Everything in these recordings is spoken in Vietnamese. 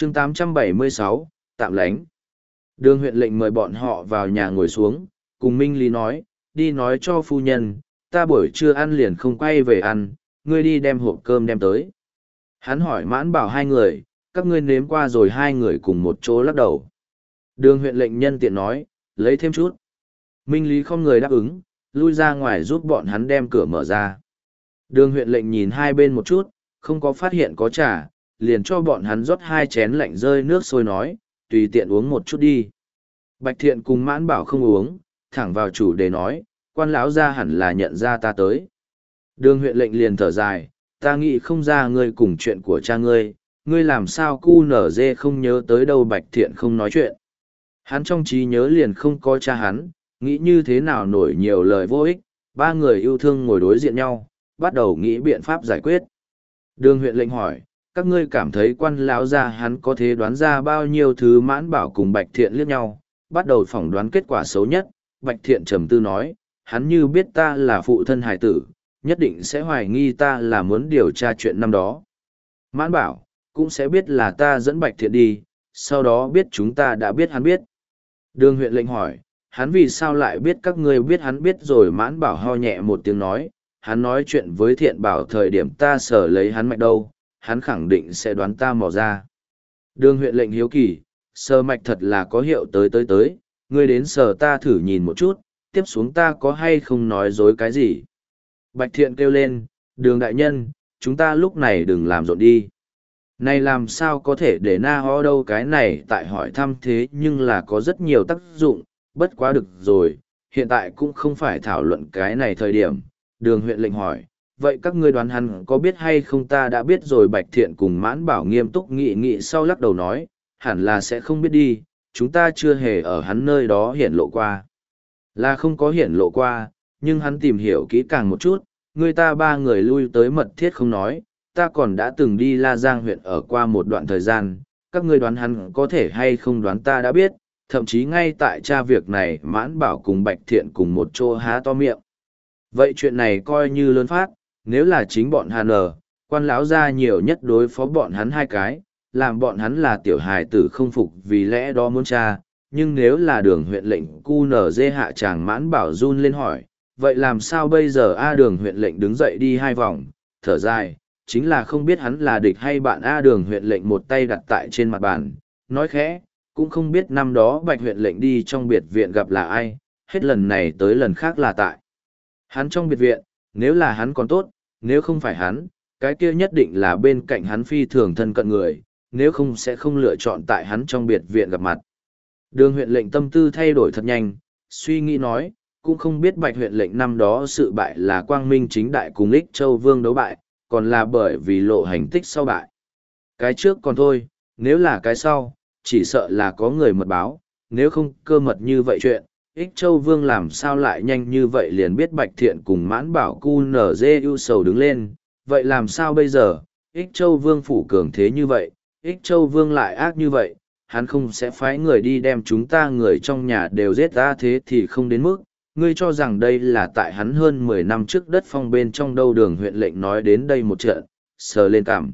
chương 876, tạm lánh. Đường huyện lệnh mời bọn họ vào nhà ngồi xuống, cùng Minh Lý nói, đi nói cho phu nhân, ta buổi trưa ăn liền không quay về ăn, ngươi đi đem hộp cơm đem tới. Hắn hỏi Mãn Bảo hai người, các ngươi nếm qua rồi hai người cùng một chỗ lắc đầu. Đường huyện lệnh nhân tiện nói, lấy thêm chút. Minh Lý không người đáp ứng, lui ra ngoài giúp bọn hắn đem cửa mở ra. Đường huyện lệnh nhìn hai bên một chút, không có phát hiện có trà, liền cho bọn hắn rót hai chén lạnh rơi nước sôi nói, tùy tiện uống một chút đi. Bạch Thiện cùng Mãn Bảo không uống, thẳng vào chủ đề nói, quan lão ra hẳn là nhận ra ta tới. Đường huyện lệnh liền thở dài, ta nghĩ không ra ngươi cùng chuyện của cha ngươi làm sao cu nở dê không nhớ tới đâu. Bạch Thiện không nói chuyện. Hắn trong trí nhớ liền không có cha hắn, nghĩ như thế nào nổi nhiều lời vô ích, ba người yêu thương ngồi đối diện nhau, bắt đầu nghĩ biện pháp giải quyết. Đường huyện lệnh hỏi, các ngươi cảm thấy quan lão gia hắn có thể đoán ra bao nhiêu thứ? Mãn Bảo cùng Bạch Thiện liếc nhau, bắt đầu phỏng đoán kết quả xấu nhất. Bạch Thiện trầm tư nói, hắn như biết ta là phụ thân hải tử, nhất định sẽ hoài nghi ta là muốn điều tra chuyện năm đó. Mãn Bảo, cũng sẽ biết là ta dẫn Bạch Thiện đi, sau đó biết chúng ta đã biết hắn biết. Đường huyện lệnh hỏi, hắn vì sao lại biết các ngươi biết hắn biết rồi? Mãn Bảo ho nhẹ một tiếng nói, hắn nói chuyện với Thiện Bảo thời điểm ta sở lấy hắn mạch đâu, hắn khẳng định sẽ đoán ta mò ra. Đường huyện lệnh hiếu kỳ, sờ mạch thật là có hiệu tới, ngươi đến sờ ta thử nhìn một chút, tiếp xuống ta có hay không nói dối cái gì. Bạch Thiện kêu lên, đường đại nhân, chúng ta lúc này đừng làm rộn đi. Này làm sao có thể để na ho đâu, cái này tại hỏi thăm thế nhưng là có rất nhiều tác dụng, bất quá được rồi, hiện tại cũng không phải thảo luận cái này thời điểm. Đường huyện lệnh hỏi, vậy các ngươi đoán hắn có biết hay không? Ta đã biết rồi. Bạch Thiện cùng Mãn Bảo nghiêm túc nghị sau lắc đầu nói, hẳn là sẽ không biết đi, chúng ta chưa hề ở hắn nơi đó hiển lộ qua. Là không có hiển lộ qua, nhưng hắn tìm hiểu kỹ càng một chút, người ta ba người lui tới mật thiết không nói, ta còn đã từng đi La Giang huyện ở qua một đoạn thời gian, các ngươi đoán hắn có thể hay không đoán ta đã biết, thậm chí ngay tại tra việc này Mãn Bảo cùng Bạch Thiện cùng một chỗ há to miệng. Vậy chuyện này coi như lớn phát, nếu là chính bọn Hàn quan lão gia nhiều nhất đối phó bọn hắn hai cái, làm bọn hắn là tiểu hài tử không phục vì lẽ đó muốn tra, nhưng nếu là đường huyện lệnh cu nở dê hạ chàng. Mãn Bảo run lên hỏi, vậy làm sao bây giờ? Đường huyện lệnh đứng dậy đi hai vòng, thở dài, chính là không biết hắn là địch hay bạn. Đường huyện lệnh một tay đặt tại trên mặt bàn, nói khẽ, cũng không biết năm đó Bạch huyện lệnh đi trong biệt viện gặp là ai, hết lần này tới lần khác là tại hắn trong biệt viện. Nếu là hắn còn tốt, nếu không phải hắn, cái kia nhất định là bên cạnh hắn phi thường thân cận người, nếu không sẽ không lựa chọn tại hắn trong biệt viện gặp mặt. Đường huyện lệnh tâm tư thay đổi thật nhanh, suy nghĩ nói, cũng không biết Bạch huyện lệnh năm đó sự bại là quang minh chính đại cùng Ích Châu Vương đấu bại, còn là bởi vì lộ hành tích sau bại. Cái trước còn thôi, nếu là cái sau, chỉ sợ là có người mật báo, nếu không cơ mật như vậy chuyện, Ích Châu Vương làm sao lại nhanh như vậy liền biết Bạch Thiện cùng Mãn Bảo cu nở dê ưu sầu đứng lên, vậy làm sao bây giờ? Ích Châu Vương phủ cường thế như vậy, Ích Châu Vương lại ác như vậy, hắn không sẽ phái người đi đem chúng ta người trong nhà đều giết ra, thế thì không đến mức. Ngươi cho rằng đây là tại hắn hơn 10 năm trước đất phong bên trong đâu? Đường huyện lệnh nói đến đây một trận, sờ lên cằm.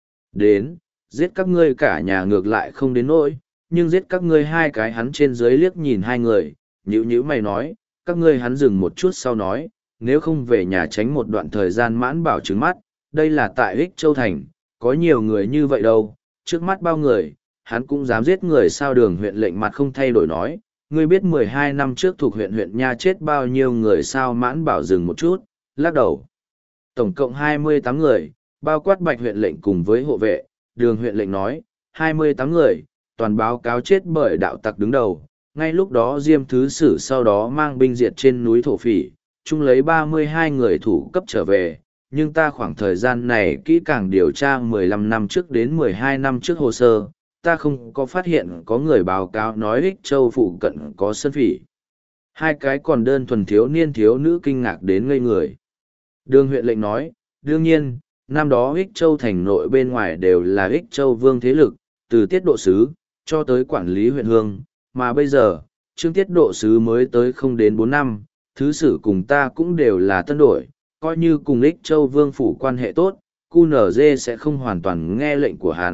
Đến, giết các ngươi cả nhà ngược lại không đến nỗi, nhưng giết các ngươi hai cái. Hắn trên dưới liếc nhìn hai người, nhữ mày nói, các ngươi. Hắn dừng một chút sau nói, nếu không về nhà tránh một đoạn thời gian. Mãn Bảo trừng mắt, đây là tại Ích Châu Thành, có nhiều người như vậy đâu, trước mắt bao người, hắn cũng dám giết người sao? Đường huyện lệnh mặt không thay đổi nói, ngươi biết 12 năm trước thuộc huyện Nha chết bao nhiêu người sao? Mãn Bảo dừng một chút, lắc đầu. Tổng cộng 28 người, bao quát Bạch huyện lệnh cùng với hộ vệ. Đường huyện lệnh nói, 28 người, toàn báo cáo chết bởi đạo tặc đứng đầu. Ngay lúc đó Diêm Thứ Sử sau đó mang binh diệt trên núi Thổ Phỉ, chung lấy 32 người thủ cấp trở về. Nhưng ta khoảng thời gian này kỹ càng điều tra 15 năm trước đến 12 năm trước hồ sơ, ta không có phát hiện có người báo cáo nói Ích Châu phụ cận có sơn phỉ. Hai cái còn đơn thuần thiếu niên thiếu nữ kinh ngạc đến ngây người. Đường huyện lệnh nói, đương nhiên, năm đó Ích Châu thành nội bên ngoài đều là Ích Châu Vương thế lực, từ tiết độ sứ, cho tới quản lý huyện hương, mà bây giờ, trương tiết độ sứ mới tới không đến 4 năm, thứ sử cùng ta cũng đều là tân đổi, coi như cùng Ích Châu Vương phủ quan hệ tốt, QNZ sẽ không hoàn toàn nghe lệnh của hắn,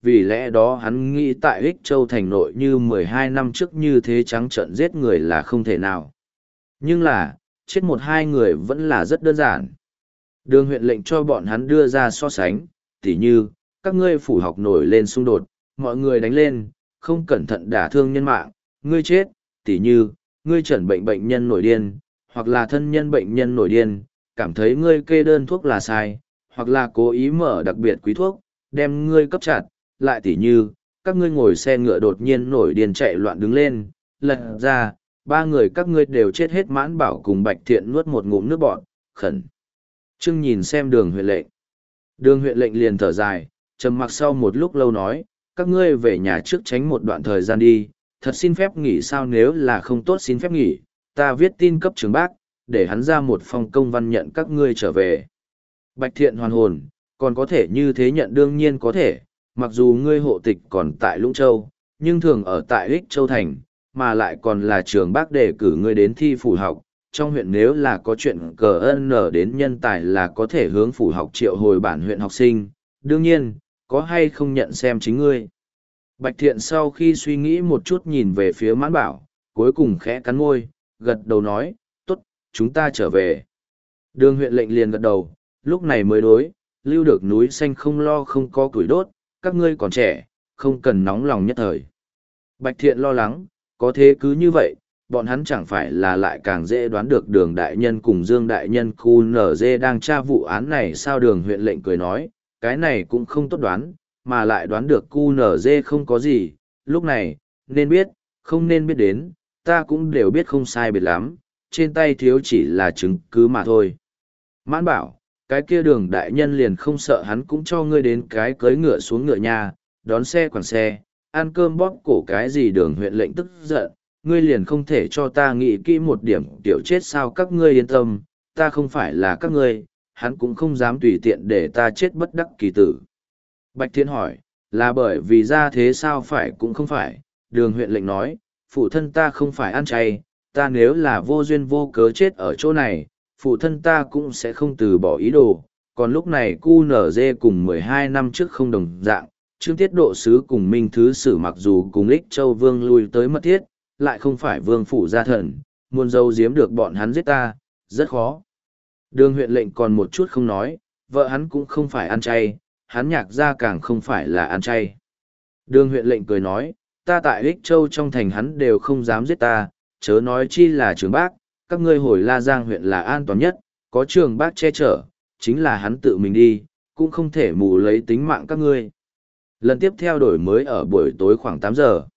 vì lẽ đó hắn nghĩ tại Ích Châu thành nội như 12 năm trước như thế trắng trợn giết người là không thể nào. Nhưng là, chết một hai người vẫn là rất đơn giản. Đường huyện lệnh cho bọn hắn đưa ra so sánh, tỉ như, các ngươi phủ học nổi lên xung đột, mọi người đánh lên, không cẩn thận đả thương nhân mạng, ngươi chết, tỉ như, ngươi chẩn bệnh bệnh nhân nổi điên, hoặc là thân nhân bệnh nhân nổi điên, cảm thấy ngươi kê đơn thuốc là sai, hoặc là cố ý mở đặc biệt quý thuốc, đem ngươi cấp chặt, lại tỉ như, các ngươi ngồi xe ngựa đột nhiên nổi điên chạy loạn đứng lên, lật ra, ba người các ngươi đều chết hết. Mãn Bảo cùng Bạch Thiện nuốt một ngụm nước bọt, khẩn trương nhìn xem đường huyện lệnh. Đường huyện lệnh liền thở dài, trầm mặc sau một lúc lâu nói, các ngươi về nhà trước tránh một đoạn thời gian đi, thật xin phép nghỉ sao? Nếu là không tốt xin phép nghỉ, ta viết tin cấp trưởng bác, để hắn ra một phong công văn nhận các ngươi trở về. Bạch Thiện hoàn hồn, còn có thể như thế nhận? Đương nhiên có thể, mặc dù ngươi hộ tịch còn tại Lũng Châu, nhưng thường ở tại Ích Châu Thành, mà lại còn là trường bác đề cử ngươi đến thi phủ học. Trong huyện nếu là có chuyện cờ ân nở đến nhân tài là có thể hướng phủ học triệu hồi bản huyện học sinh, đương nhiên, có hay không nhận xem chính ngươi. Bạch Thiện sau khi suy nghĩ một chút nhìn về phía Mãn Bảo, cuối cùng khẽ cắn môi, gật đầu nói, tốt, chúng ta trở về. Đường huyện lệnh liền gật đầu, lúc này mới đối, lưu được núi xanh không lo không có củi đốt, các ngươi còn trẻ, không cần nóng lòng nhất thời. Bạch Thiện lo lắng, có thế cứ như vậy, bọn hắn chẳng phải là lại càng dễ đoán được Đường đại nhân cùng Dương đại nhân QNZ đang tra vụ án này sao? Đường huyện lệnh cười nói, cái này cũng không tốt đoán, mà lại đoán được QNZ không có gì, lúc này, nên biết, không nên biết đến, ta cũng đều biết không sai biệt lắm, trên tay thiếu chỉ là chứng cứ mà thôi. Mãn Bảo, cái kia Đường đại nhân liền không sợ hắn cũng cho ngươi đến cái cưới ngựa xuống ngựa nhà, đón xe quàng xe, ăn cơm bóp cổ cái gì? Đường huyện lệnh tức giận, ngươi liền không thể cho ta nghĩ kỹ một điểm tiểu chết sao? Các ngươi yên tâm, ta không phải là các ngươi, hắn cũng không dám tùy tiện để ta chết bất đắc kỳ tử. Bạch Thiện hỏi, là bởi vì ra thế sao? Phải cũng không phải. Đường huyện lệnh nói, phụ thân ta không phải ăn chay, ta nếu là vô duyên vô cớ chết ở chỗ này, phụ thân ta cũng sẽ không từ bỏ ý đồ. Còn lúc này QNZ cùng 12 năm trước không đồng dạng, Trương Tiết Độ Sứ cùng Minh Thứ Sử mặc dù cùng Ích Châu Vương lui tới mật thiết, lại không phải vương phủ gia thần, muốn giấu giếm được bọn hắn giết ta, rất khó. Đường huyện lệnh còn một chút không nói, vợ hắn cũng không phải ăn chay, hắn Nhạc gia càng không phải là ăn chay. Đường huyện lệnh cười nói, ta tại Ích Châu trong thành hắn đều không dám giết ta, chớ nói chi là Trường Bác, các ngươi hồi La Giang huyện là an toàn nhất, có Trường Bác che chở, chính là hắn tự mình đi, cũng không thể mù lấy tính mạng các ngươi. Lần tiếp theo đổi mới ở buổi tối khoảng 8 giờ.